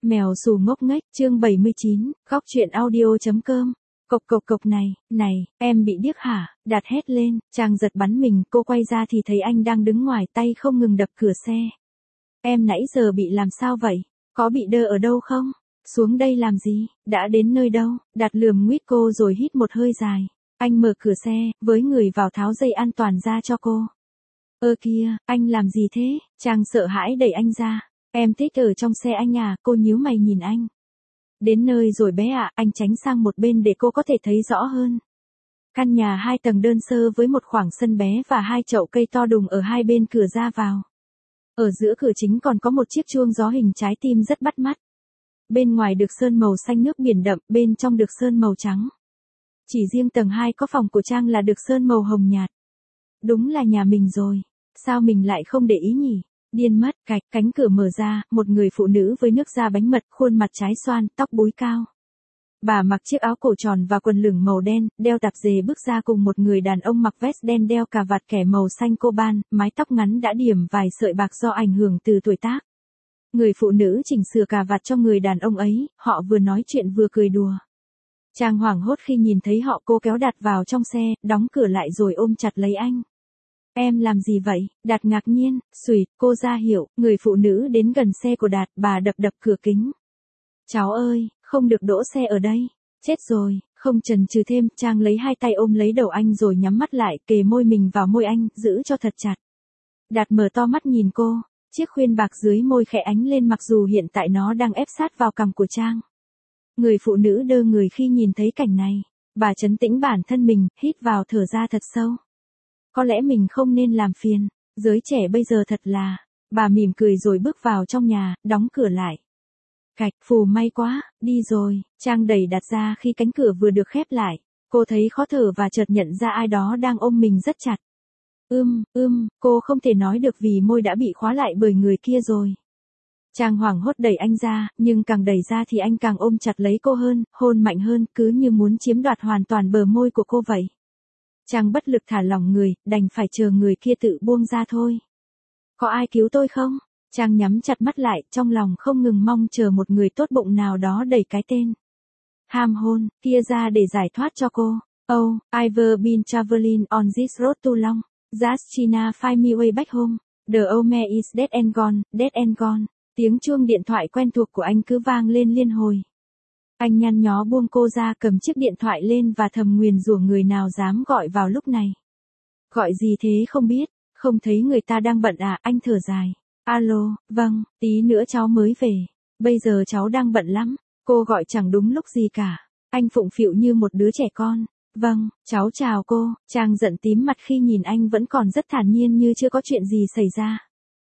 Mèo xù ngốc nghếch, chương 79, góc truyện audio.com. Cộc cộc cộc này, em bị điếc hả? Đạt hét lên, chàng giật bắn mình, cô quay ra thì thấy anh đang đứng ngoài, tay không ngừng đập cửa xe. Em nãy giờ bị làm sao vậy? Có bị đơ ở đâu không? Xuống đây làm gì? Đã đến nơi đâu? Đạt lườm nguýt cô rồi hít một hơi dài. Anh mở cửa xe, với người vào tháo dây an toàn ra cho cô. Ơ kìa, anh làm gì thế? Chàng sợ hãi đẩy anh ra. Em thích ở trong xe anh à, cô nhíu mày nhìn anh. Đến nơi rồi bé ạ, anh tránh sang một bên để cô có thể thấy rõ hơn. Căn nhà 2 tầng đơn sơ với một khoảng sân bé và 2 chậu cây to đùng ở hai bên cửa ra vào. Ở giữa cửa chính còn có một chiếc chuông gió hình trái tim rất bắt mắt. Bên ngoài được sơn màu xanh nước biển đậm, bên trong được sơn màu trắng. Chỉ riêng tầng 2 có phòng của Trang là được sơn màu hồng nhạt. Đúng là nhà mình rồi. Sao mình lại không để ý nhỉ? Điên mất, cánh cửa mở ra, một người phụ nữ với nước da bánh mật, khuôn mặt trái xoan, tóc búi cao. Bà mặc chiếc áo cổ tròn và quần lửng màu đen, đeo tạp dề bước ra cùng một người đàn ông mặc vest đen đeo cà vạt kẻ màu xanh coban, mái tóc ngắn đã điểm vài sợi bạc do ảnh hưởng từ tuổi tác. Người phụ nữ chỉnh sửa cà vạt cho người đàn ông ấy, họ vừa nói chuyện vừa cười đùa. Trang hoảng hốt khi nhìn thấy họ, cô kéo Đạt vào trong xe, đóng cửa lại rồi ôm chặt lấy anh. Em làm gì vậy? Đạt ngạc nhiên, xùi, cô ra hiệu, người phụ nữ đến gần xe của Đạt, bà đập cửa kính. Cháu ơi, không được đỗ xe ở đây. Chết rồi, không chần chừ thêm, Trang lấy hai tay ôm lấy đầu anh rồi nhắm mắt lại, kề môi mình vào môi anh, giữ cho thật chặt. Đạt mở to mắt nhìn cô, chiếc khuyên bạc dưới môi khẽ ánh lên mặc dù hiện tại nó đang ép sát vào cằm của Trang. Người phụ nữ đơ người khi nhìn thấy cảnh này, bà trấn tĩnh bản thân mình, hít vào thở ra thật sâu. Có lẽ mình không nên làm phiền, giới trẻ bây giờ thật là, bà mỉm cười rồi bước vào trong nhà, đóng cửa lại. Phù may quá, đi rồi, Trang đẩy Đạt ra khi cánh cửa vừa được khép lại, cô thấy khó thở và chợt nhận ra ai đó đang ôm mình rất chặt. Cô không thể nói được vì môi đã bị khóa lại bởi người kia rồi. Trang hoảng hốt đẩy anh ra, nhưng càng đẩy ra thì anh càng ôm chặt lấy cô hơn, hôn mạnh hơn, cứ như muốn chiếm đoạt hoàn toàn bờ môi của cô vậy. Trang bất lực thả lỏng người, đành phải chờ người kia tự buông ra thôi. Có ai cứu tôi không? Trang nhắm chặt mắt lại, trong lòng không ngừng mong chờ một người tốt bụng nào đó đẩy cái tên ham hôn kia ra để giải thoát cho cô. Oh, I've been traveling on this road too long. Just China find me way back home. The old man is dead and gone, dead and gone. Tiếng chuông điện thoại quen thuộc của anh cứ vang lên liên hồi. Anh nhăn nhó buông cô ra, cầm chiếc điện thoại lên và thầm nguyền rủa người nào dám gọi vào lúc này. Gọi gì thế không biết, không thấy người ta đang bận à? Anh thở dài. Alo, vâng, tí nữa cháu mới về. Bây giờ cháu đang bận lắm. Cô gọi chẳng đúng lúc gì cả. Anh phụng phịu như một đứa trẻ con. Vâng, cháu chào cô. Trang giận tím mặt khi nhìn anh vẫn còn rất thản nhiên như chưa có chuyện gì xảy ra.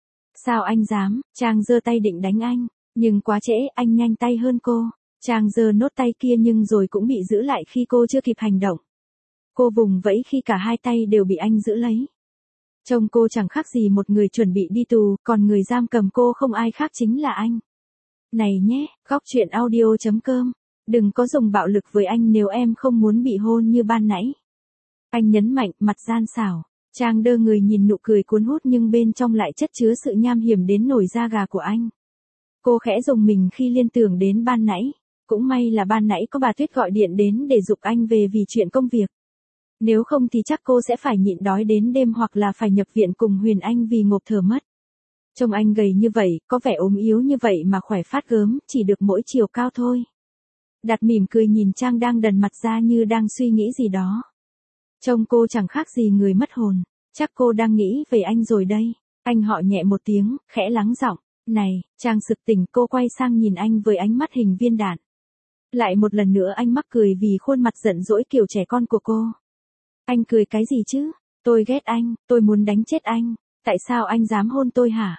Sao anh dám? Trang giơ tay định đánh anh, nhưng quá trễ, anh nhanh tay hơn cô. Trang giơ nốt tay kia nhưng rồi cũng bị giữ lại khi cô chưa kịp hành động. Cô vùng vẫy khi cả hai tay đều bị anh giữ lấy. Trông cô chẳng khác gì một người chuẩn bị đi tù, còn người giam cầm cô không ai khác chính là anh. Này nhé, góc truyện audio.com. Đừng có dùng bạo lực với anh nếu em không muốn bị hôn như ban nãy. Anh nhấn mạnh, mặt gian xảo. Trang đơ người nhìn nụ cười cuốn hút nhưng bên trong lại chất chứa sự nham hiểm đến nổi da gà của anh. Cô khẽ rùng mình khi liên tưởng đến ban nãy. Cũng may là ban nãy có bà Tuyết gọi điện đến để giục anh về vì chuyện công việc. Nếu không thì chắc cô sẽ phải nhịn đói đến đêm hoặc là phải nhập viện cùng Huyền Anh vì ngộp thở mất. Trông anh gầy như vậy, có vẻ ốm yếu như vậy mà khỏe phát gớm, chỉ được mỗi chiều cao thôi. Đạt mỉm cười nhìn Trang đang đần mặt ra như đang suy nghĩ gì đó. Trông cô chẳng khác gì người mất hồn, chắc cô đang nghĩ về anh rồi đây. Anh họ nhẹ một tiếng, khẽ lắng giọng. Này, Trang sực tỉnh, cô quay sang nhìn anh với ánh mắt hình viên đạn. Lại một lần nữa anh mắc cười vì khuôn mặt giận dỗi kiểu trẻ con của cô. Anh cười cái gì chứ? Tôi ghét anh, tôi muốn đánh chết anh. Tại sao anh dám hôn tôi hả?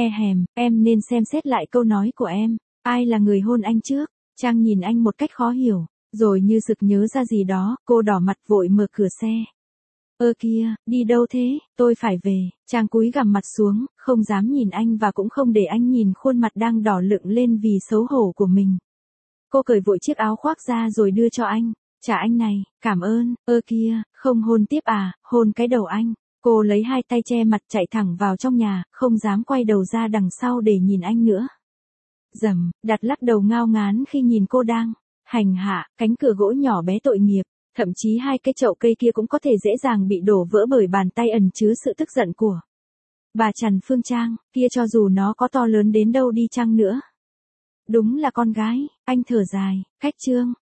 Em nên xem xét lại câu nói của em. Ai là người hôn anh trước? Trang nhìn anh một cách khó hiểu, rồi như sực nhớ ra gì đó, cô đỏ mặt vội mở cửa xe. Ơ kìa, đi đâu thế? Tôi phải về. Trang cúi gằm mặt xuống, không dám nhìn anh và cũng không để anh nhìn khuôn mặt đang đỏ lựng lên vì xấu hổ của mình. Cô cởi vội chiếc áo khoác ra rồi đưa cho anh. Trả anh này, cảm ơn. Ơ kìa, không hôn tiếp à? Hôn cái đầu anh. Cô lấy hai tay che mặt chạy thẳng vào trong nhà, không dám quay đầu ra đằng sau để nhìn anh nữa. Đạt lắc đầu ngao ngán khi nhìn cô đang hành hạ cánh cửa gỗ nhỏ bé tội nghiệp, thậm chí hai cái chậu cây kia cũng có thể dễ dàng bị đổ vỡ bởi bàn tay ẩn chứa sự tức giận của bà Trần Phương Trang, kia cho dù nó có to lớn đến đâu đi chăng nữa. Đúng là con gái, anh thở dài, khách trương,